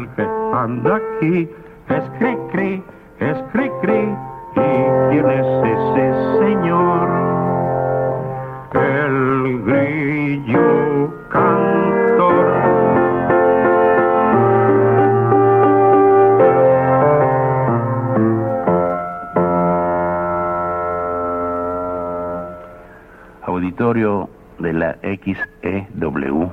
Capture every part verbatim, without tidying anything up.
el que anda aquí es Cri-Cri, es Cri-Cri. ¿Y quién es ese señor? El grillo cantor. Auditorio de la X E W.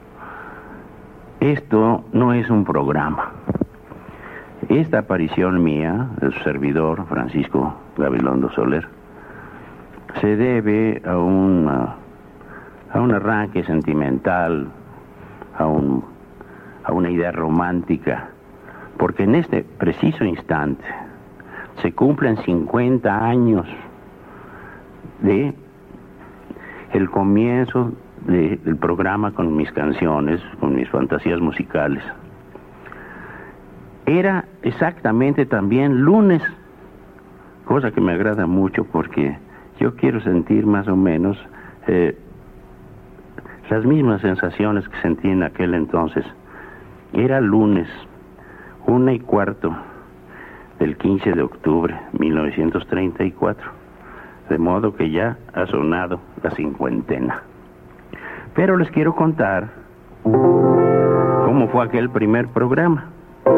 Esto no es un programa. Esta aparición mía, de su servidor, Francisco Gabilondo Soler, se debe a un, a un arranque sentimental, a, un, a una idea romántica, porque en este preciso instante se cumplen cincuenta años de el comienzo de, del programa con mis canciones, con mis fantasías musicales. Era exactamente también lunes, cosa que me agrada mucho porque yo quiero sentir más o menos eh, las mismas sensaciones que sentí en aquel entonces. Era lunes, una y cuarto del quince de octubre de mil novecientos treinta y cuatro, de modo que ya ha sonado la cincuentena. Pero les quiero contar cómo fue aquel primer programa.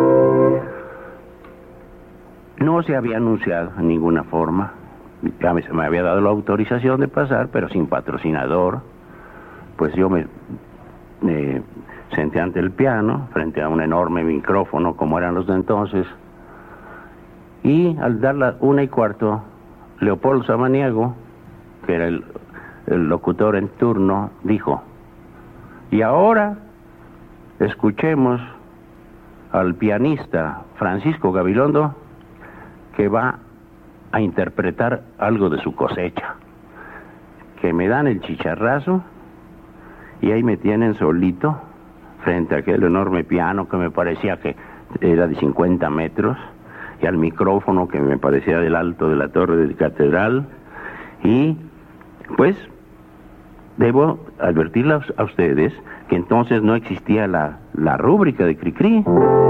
No se había anunciado en ninguna forma. Ya me, se me había dado la autorización de pasar, pero sin patrocinador. Pues yo me, me senté ante el piano, frente a un enorme micrófono, como eran los de entonces. Y al dar la una y cuarto, Leopoldo Samaniego, que era el, el locutor en turno, dijo: y ahora escuchemos al pianista Francisco Gabilondo, que va a interpretar algo de su cosecha. Que me dan el chicharrazo y ahí me tienen solito frente a aquel enorme piano que me parecía que era de cincuenta metros, y al micrófono que me parecía del alto de la torre de catedral. Y pues debo advertirles a ustedes que entonces no existía la, la rúbrica de Cri-Cri,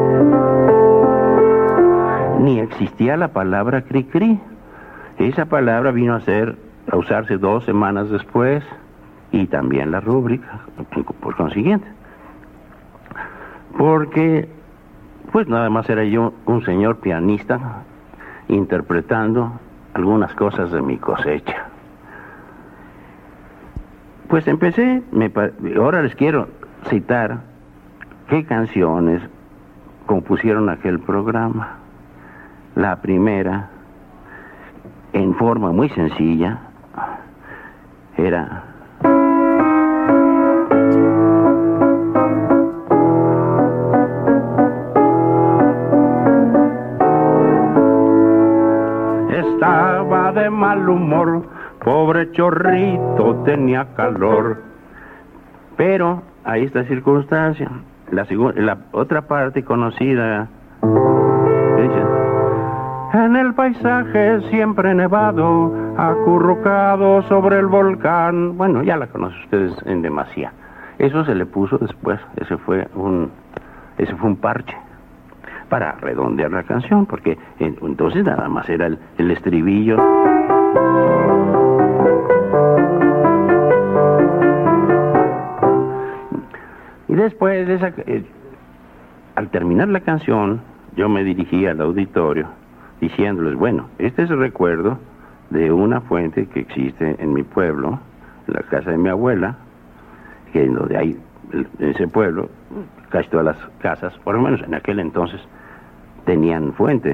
ni existía la palabra Cri-Cri. Esa palabra vino a ser, a usarse dos semanas después, y también la rúbrica, por consiguiente. Porque, pues nada más era yo un señor pianista interpretando algunas cosas de mi cosecha. Pues empecé, me, ahora les quiero citar qué canciones compusieron aquel programa. La primera, en forma muy sencilla, era: estaba de mal humor, pobre chorrito tenía calor. Pero hay esta circunstancia. La, la otra parte conocida dice: en el paisaje siempre nevado, acurrucado sobre el volcán. Bueno, ya la conocen ustedes en demasía. Eso se le puso después. Ese fue un, ese fue un parche para redondear la canción, porque entonces nada más era el, el estribillo. Y después de esa, eh, al terminar la canción, yo me dirigí al auditorio diciéndoles: bueno, este es el recuerdo de una fuente que existe en mi pueblo, en la casa de mi abuela, que en donde hay, en ese pueblo, casi todas las casas, por lo menos en aquel entonces, tenían fuente.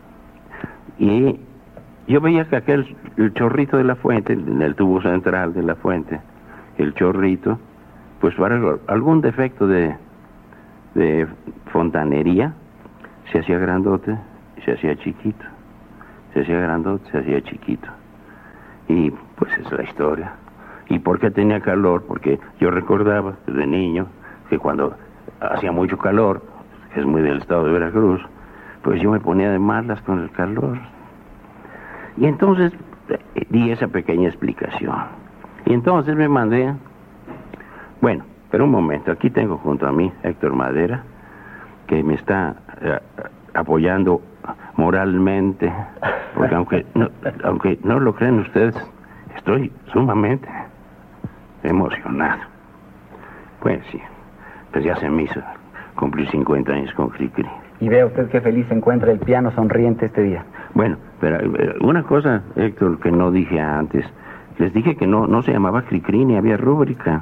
Y yo veía que aquel, el chorrito de la fuente, en el tubo central de la fuente, el chorrito, pues para algún defecto de, de fontanería, se hacía grandote, se hacía chiquito, se hacía grandote, se hacía chiquito. Y pues esa es la historia. ¿Y por qué tenía calor? Porque yo recordaba desde niño que cuando hacía mucho calor, que es muy del estado de Veracruz, pues yo me ponía de malas con el calor. Y entonces eh, di esa pequeña explicación. Y entonces me mandé... Bueno, pero un momento, aquí tengo junto a mí Héctor Madera, que me está eh, apoyando moralmente, porque aunque no, aunque no lo creen ustedes, estoy sumamente emocionado. Pues sí, pues ya se me hizo cumplir cincuenta años con Cricri. Y vea usted qué feliz se encuentra el piano sonriente este día. Bueno, pero eh, una cosa, Héctor, que no dije antes. Les dije que no, no se llamaba Cricri ni había rúbrica.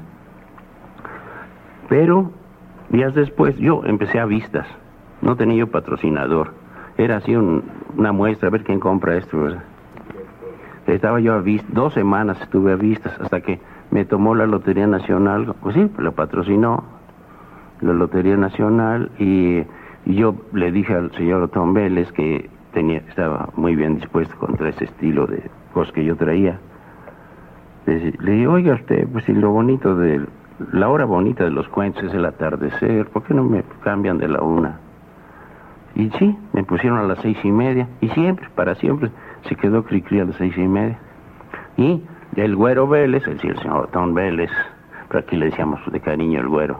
Pero días después yo empecé a vistas. No tenía yo patrocinador. Era así un, una muestra, a ver quién compra esto, ¿verdad? Estaba yo a vistas, dos semanas estuve a vistas, hasta que me tomó la Lotería Nacional. Pues sí, lo patrocinó la Lotería Nacional, y, y yo le dije al señor Otón Vélez que tenía, estaba muy bien dispuesto contra ese estilo de cosas que yo traía. Le, le dije, oiga usted, pues si lo bonito de, la hora bonita de los cuentos es el atardecer, ¿por qué no me cambian de la una? Y sí, me pusieron a las seis y media, y siempre, para siempre, se quedó Cricri a las seis y media. Y el Güero Vélez, es decir, el señor Otón Vélez, pero aquí le decíamos de cariño el Güero,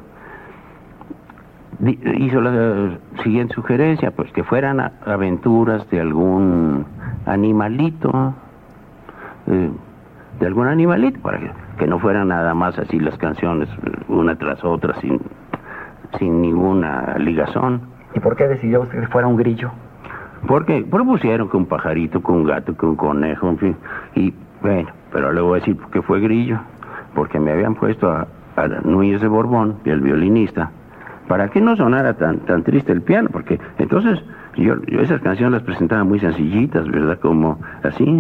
hizo la siguiente sugerencia, pues que fueran a, aventuras de algún animalito, eh, de algún animalito, para que, que no fueran nada más así las canciones, una tras otra, sin, sin ninguna ligazón. ¿Y por qué decidió usted que fuera un grillo? Porque propusieron que un pajarito, que un gato, que un conejo, en fin, y bueno, pero le voy a decir por qué fue grillo, porque me habían puesto a, a Núñez de Borbón, el violinista, para que no sonara tan tan triste el piano, porque entonces yo, yo esas canciones las presentaba muy sencillitas, ¿verdad? Como así.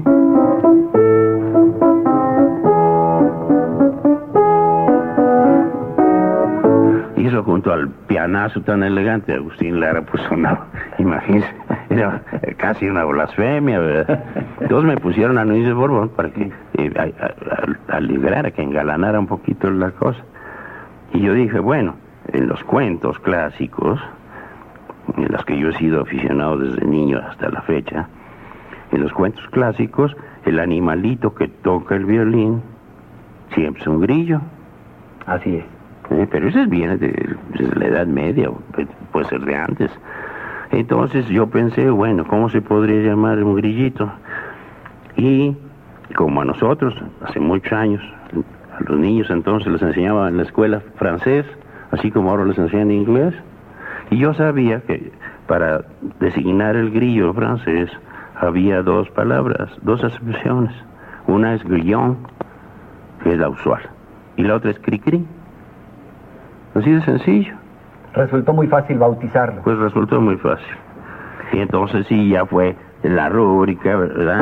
Y eso junto al pianazo tan elegante de Agustín Lara, pues sonaba, imagínense, era casi una blasfemia, ¿verdad? Entonces me pusieron a Núñez de Borbón para que eh, a, a, alegrara, que engalanara un poquito la cosa. Y yo dije, bueno, en los cuentos clásicos, en los que yo he sido aficionado desde niño hasta la fecha, en los cuentos clásicos, el animalito que toca el violín siempre es un grillo. Así es. Eh, pero eso viene de, de la Edad Media, puede ser de antes. Entonces yo pensé, bueno, ¿cómo se podría llamar un grillito? Y como a nosotros, hace muchos años, a los niños entonces les enseñaba en la escuela francés, así como ahora les enseñan inglés, y yo sabía que para designar el grillo francés había dos palabras, dos acepciones. Una es grillon, que es la usual, y la otra es cri-cri. Así de sencillo. Resultó muy fácil bautizarlo. Pues resultó muy fácil. Y entonces sí, ya fue la rúbrica, ¿verdad?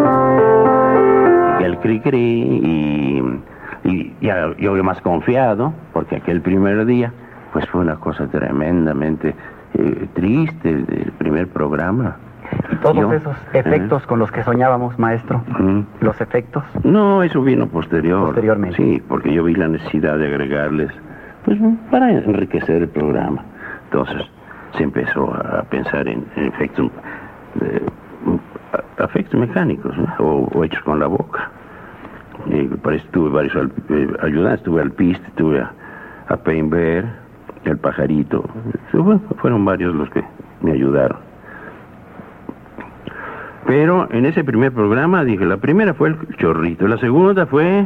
Y el cri-cri, y, y ya yo había más confiado, porque aquel primer día, pues fue una cosa tremendamente eh, triste, el primer programa. ¿Y todos yo, esos efectos ¿eh? con los que soñábamos, maestro? ¿Mm? ¿Los efectos? No, eso vino posterior. Posteriormente. Sí, porque yo vi la necesidad de agregarles, pues, para enriquecer el programa. Entonces se empezó a pensar en, en efectos, eh, efectos mecánicos, ¿no? o, o hechos con la boca. Y para eso tuve varios eh, ayudantes, tuve al Piste, tuve a, a Peinber, el pajarito. Bueno, fueron varios los que me ayudaron. Pero en ese primer programa, dije, la primera fue el chorrito, la segunda fue...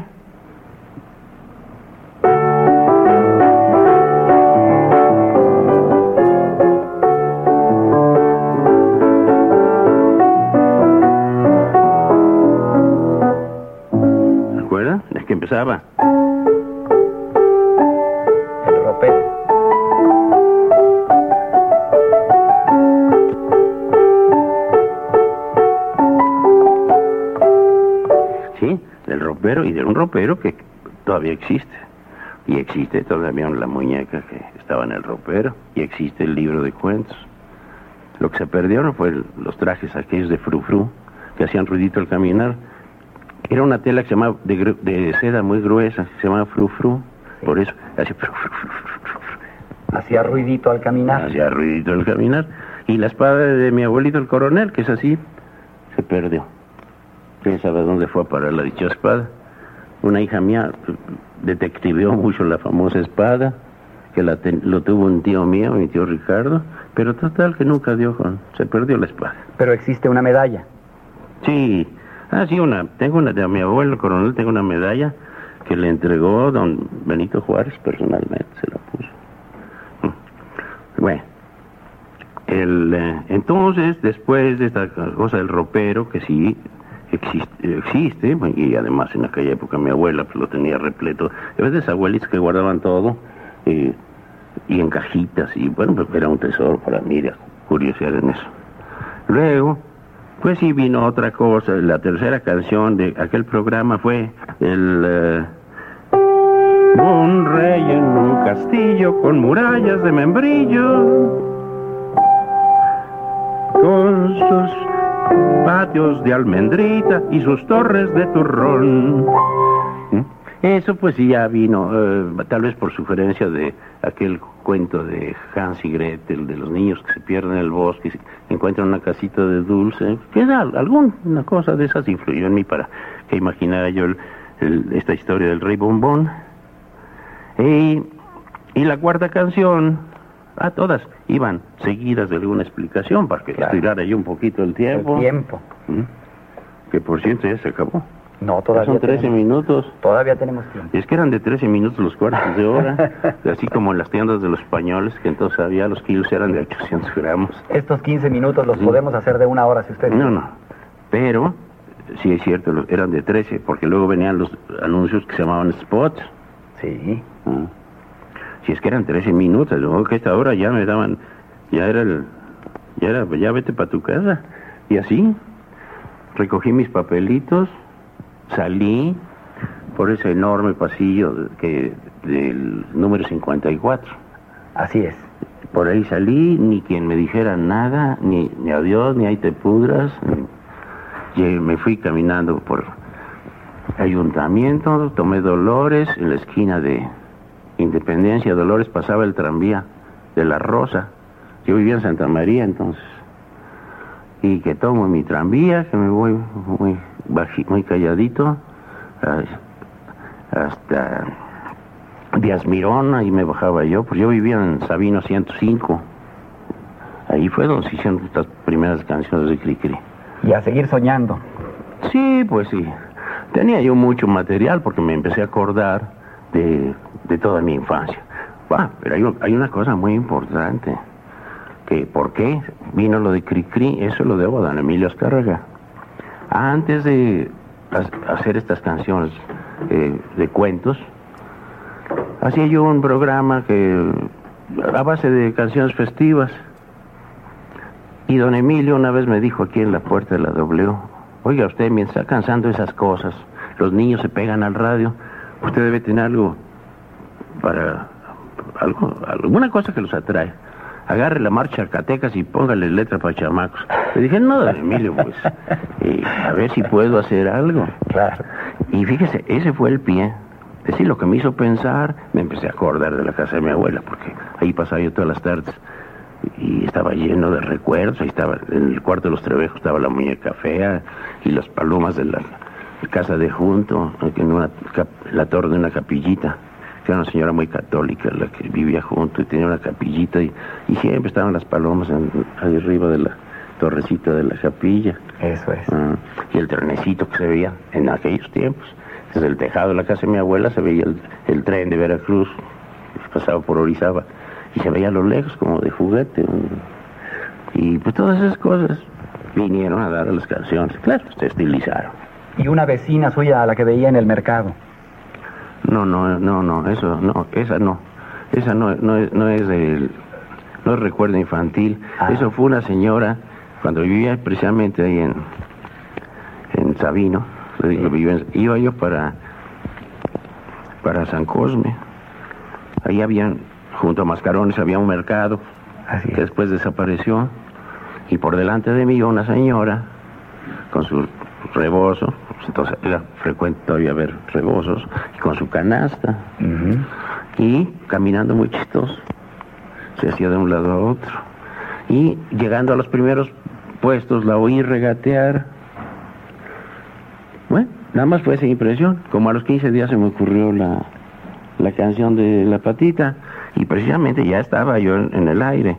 ¿Se acuerdan? Es que empezaba. El ropero. Sí, del ropero, y de un ropero que todavía existe. Y existe todavía la muñeca que estaba en el ropero. Y existe el libro de cuentos. Lo que se perdió no fue el, los trajes aquellos de frufru, que hacían ruidito al caminar. Era una tela que se llamaba de, de seda muy gruesa, que se llamaba frufru. Sí. Por eso hacía frufru. Hacía ruidito al caminar. Hacía ruidito al caminar. Y la espada de mi abuelito el coronel, que es así, se perdió. ¿Quién sabe dónde fue a parar la dicha espada? Una hija mía detectiveó mucho la famosa espada que la ten- lo tuvo un tío mío, mi tío Ricardo, pero total que nunca dio con... Se perdió la espada. Pero existe una medalla. Sí, ah, sí, una, tengo una de mi abuelo, el coronel, tengo una medalla que le entregó don Benito Juárez personalmente, se la puso. Bueno, el, eh, entonces, después de esta cosa del ropero, que sí existe, existe, y además en aquella época mi abuela pues, lo tenía repleto, a veces abuelitos que guardaban todo, eh, y en cajitas, y bueno, pues era un tesoro para mí, de curiosidad en eso. Luego, pues sí vino otra cosa, la tercera canción de aquel programa fue el... Eh, un rey en un castillo con murallas de membrillo, con sus patios de almendrita y sus torres de turrón. ¿Mm? Eso pues sí ya vino, eh, tal vez por sugerencia de aquel cuento de Hans y Gretel, de los niños que se pierden en el bosque y se encuentran una casita de dulce, que era alguna cosa de esas influyó en mí para que imaginara yo el, el, esta historia del rey bombón. Y, y la cuarta canción, a todas iban seguidas de alguna explicación para que Claro. estirara yo un poquito el tiempo. El tiempo. ¿Mm? Que por cierto ya se acabó. No, Ya todavía son trece tenemos, minutos. Todavía tenemos tiempo. Es que eran de trece minutos los cuartos de hora, así como en las tiendas de los españoles, que entonces había los kilos eran de ochocientos gramos. Estos quince minutos los Sí. podemos hacer de una hora si usted No, no, pero sí es cierto, los- eran de trece, porque luego venían los anuncios que se llamaban spots. Sí. Ah. Si es que eran trece minutos, luego que a esta hora ya me daban, ya era el, ya era, ya vete para tu casa. Y así, recogí mis papelitos, salí por ese enorme pasillo de- que del número cincuenta y cuatro. Así es. Por ahí salí, ni quien me dijera nada, ni, ni adiós, ni ahí te pudras. ni- y me fui caminando por Ayuntamiento, tomé Dolores, en la esquina de Independencia, Dolores, pasaba el tranvía de La Rosa. Yo vivía en Santa María entonces. Y que tomo mi tranvía, que me voy muy, baji- muy calladito, a- hasta Díaz Mirón, ahí me bajaba yo, pues yo vivía en Sabino ciento cinco. Ahí fue donde se hicieron estas primeras canciones de Cricri. Y a seguir soñando. Sí, pues sí. Tenía yo mucho material porque me empecé a acordar de, de toda mi infancia. Ah, pero hay, un- hay una cosa muy importante. Que ¿por qué vino lo de Cricri? Eso lo debo a don Emilio Azcárraga. Antes de ha- hacer estas canciones eh, de cuentos, hacía yo un programa que a base de canciones festivas. Y don Emilio una vez me dijo aquí en la puerta de la W, oiga, usted me está cansando de esas cosas, los niños se pegan al radio, usted debe tener algo para, algo, alguna cosa que los atrae. Agarre la marcha Zacatecas y póngale letra para chamacos. Le dije, no, don Emilio, pues, eh, a ver si puedo hacer algo. Claro. Y fíjese, ese fue el pie. Es decir, lo que me hizo pensar, me empecé a acordar de la casa de mi abuela, porque ahí pasaba yo todas las tardes. Y estaba lleno de recuerdos, ahí estaba, en el cuarto de los Trevejos estaba la muñeca fea y las palomas de la casa de junto, en una, cap- la torre de una capillita, que era una señora muy católica la que vivía junto y tenía una capillita y, y siempre estaban las palomas en, ahí arriba de la torrecita de la capilla. Eso es. Ah, y el trenecito que se veía en aquellos tiempos. Desde el tejado de la casa de mi abuela se veía el, el tren de Veracruz, pasaba por Orizaba, y se veía a lo lejos como de juguete. Y pues todas esas cosas vinieron a dar a las canciones. Claro, se estilizaron. Y una vecina suya a la que veía en el mercado. No, no, no, no, eso no, esa no. Esa no, no, es, no es del, no es recuerdo infantil. Ah. Eso fue una señora, cuando vivía precisamente ahí en, en Sabino, le digo, vivía en- iba yo para, para San Cosme. Ahí habían, junto a Mascarones, había un mercado Así que es. después desapareció. Y por delante de mí iba una señora con su rebozo, pues entonces era frecuente todavía ver rebozos, y con su canasta, Ujú. y caminando muy chistoso. Se hacía de un lado a otro. Y llegando a los primeros puestos la oí regatear. Bueno, nada más fue esa impresión. Como a los quince días se me ocurrió la, la canción de La Patita, Y precisamente ya estaba yo en, en el aire.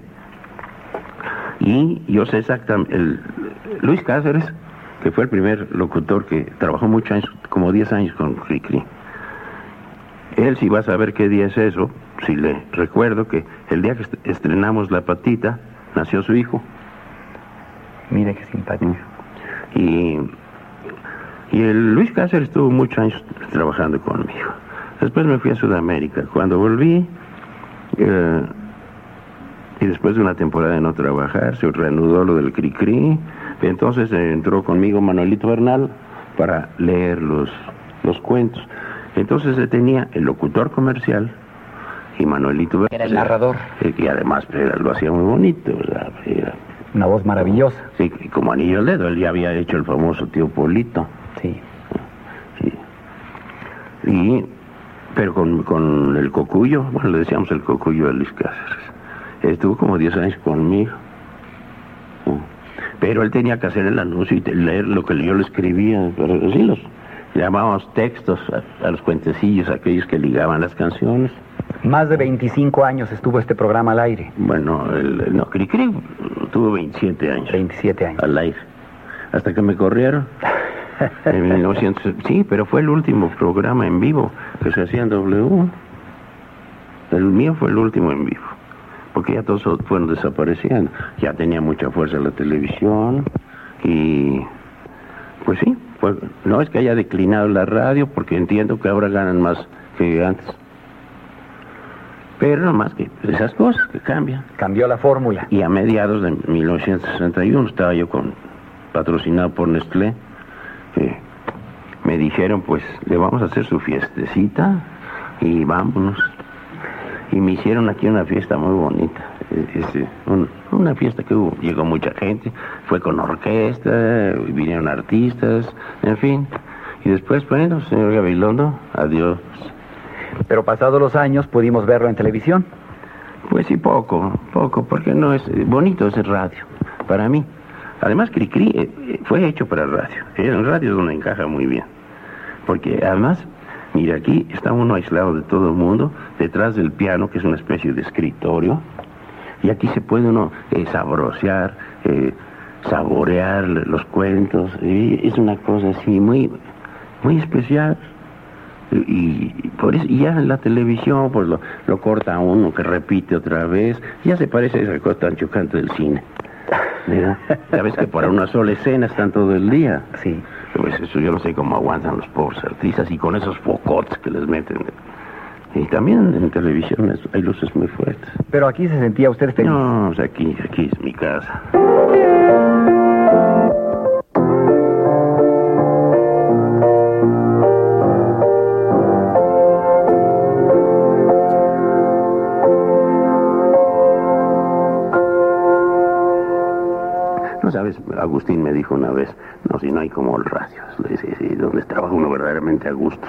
Y yo sé exactamente, el, Luis Cáceres, que fue el primer locutor que trabajó muchos años, como diez años con Cricri. Él sí va a saber qué día es eso, si le recuerdo que el día que estrenamos La Patita, nació su hijo. Mire qué simpático. Y, y el Luis Cáceres estuvo muchos años trabajando conmigo. Después me fui a Sudamérica. Cuando volví, eh, y después de una temporada de no trabajar, se reanudó lo del Cricri. Entonces entró conmigo Manuelito Bernal para leer los, los cuentos. Entonces se tenía el locutor comercial y Manuelito Bernal. Era el narrador. Y además era, lo hacía muy bonito, ¿verdad? Era, una voz maravillosa. Sí, como anillo al dedo. Él ya había hecho el famoso Tío Polito. Sí. Sí. Y, pero con, con el Cocuyo, bueno, le decíamos el Cocuyo a Luis Cáceres. Estuvo como diez años conmigo. Pero él tenía que hacer el anuncio y leer lo que yo le escribía. Pero sí, los llamábamos textos a, a los cuentecillos, aquellos que ligaban las canciones. Más de veinticinco años estuvo este programa al aire. Bueno, el, el, no, Cricri tuvo veintisiete años. veintisiete años. Al aire. Hasta que me corrieron. En mil novecientos... Sí, pero fue el último programa en vivo que se hacía en W. El mío fue el último en vivo. Porque ya todos fueron desapareciendo. Ya tenía mucha fuerza la televisión. Y... pues sí. Fue, no es que haya declinado la radio, porque entiendo que ahora ganan más que antes. Pero no más que esas cosas que cambian. Cambió la fórmula. Y a mediados de mil novecientos sesenta y uno estaba yo con, patrocinado por Nestlé. Eh, me dijeron, pues, le vamos a hacer su fiestecita y vámonos. Y me hicieron aquí una fiesta muy bonita. Es, es, un, una fiesta que hubo, llegó mucha gente, fue con orquesta, vinieron artistas, en fin. Y después, bueno, señor Gabilondo, adiós. Pero pasados los años pudimos verlo en televisión. Pues sí, poco, poco, porque no es bonito ese radio, para mí. Además, Cricri eh, fue hecho para radio. En radio es donde encaja muy bien. Porque además, mira, aquí está uno aislado de todo el mundo, detrás del piano, que es una especie de escritorio. Y aquí se puede uno eh, sabrosear, eh, saborear los cuentos. Eh, es una cosa así muy, muy especial. Y, y por eso, y ya en la televisión, pues lo, lo corta uno, que repite otra vez. Ya se parece a esa cosa tan chocante del cine. ¿Verdad? Sabes que para una sola escena están todo el día. Sí. Pues eso yo no sé cómo aguantan los pobres artistas y con esos focotes que les meten. Y también en televisión es, hay luces muy fuertes. Pero aquí se sentía usted feliz. No, o sea, aquí, aquí es mi casa. No sabes, Agustín me dijo una vez, no, si no hay como el radio, es, es, es donde trabaja uno verdaderamente a gusto.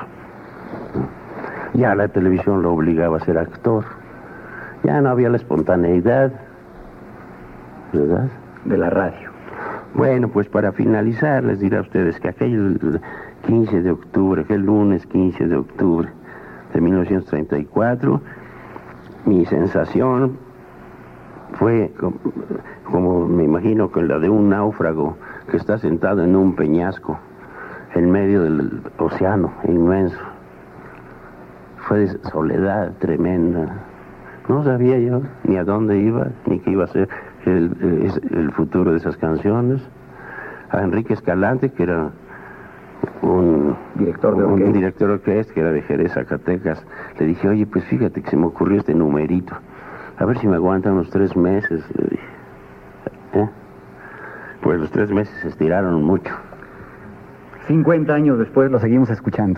Ya la televisión lo obligaba a ser actor. Ya no había la espontaneidad, ¿verdad? De la radio. Bueno, pues para finalizar les diré a ustedes que aquel quince de octubre, aquel lunes quince de octubre de mil novecientos treinta y cuatro, mi sensación fue como, como me imagino que la de un náufrago que está sentado en un peñasco en medio del océano inmenso. Fue de soledad tremenda. No sabía yo ni a dónde iba, ni qué iba a ser el, el, el futuro de esas canciones. A Enrique Escalante, que era un director de un, orquesta. un director de orquesta, que era de Jerez, Zacatecas, le dije, oye, pues fíjate que se me ocurrió este numerito. A ver si me aguantan unos tres meses. ¿Eh? Pues los tres meses se estiraron mucho. cincuenta años después lo seguimos escuchando.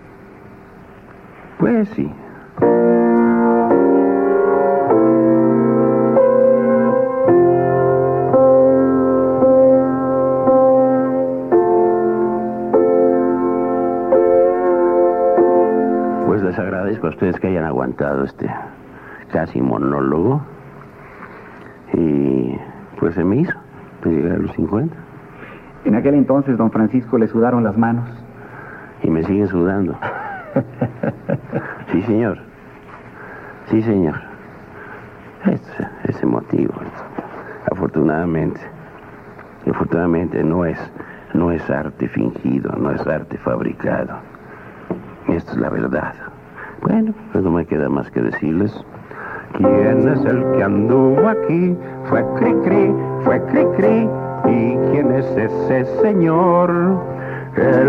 Pues sí. Pues les agradezco a ustedes que hayan aguantado este casi monólogo. Y pues se me hizo, pues llegué a los cincuenta. En aquel entonces, don Francisco, le sudaron las manos. Y me siguen sudando. Sí, señor. Sí, señor. Ese, ese motivo. Afortunadamente, afortunadamente no es, no es arte fingido, no es arte fabricado. Esto es la verdad. Bueno, pues no me queda más que decirles. ¿Quién es el que anduvo aquí? Fue Cricri, fue Cricri. ¿Y quién es ese señor? El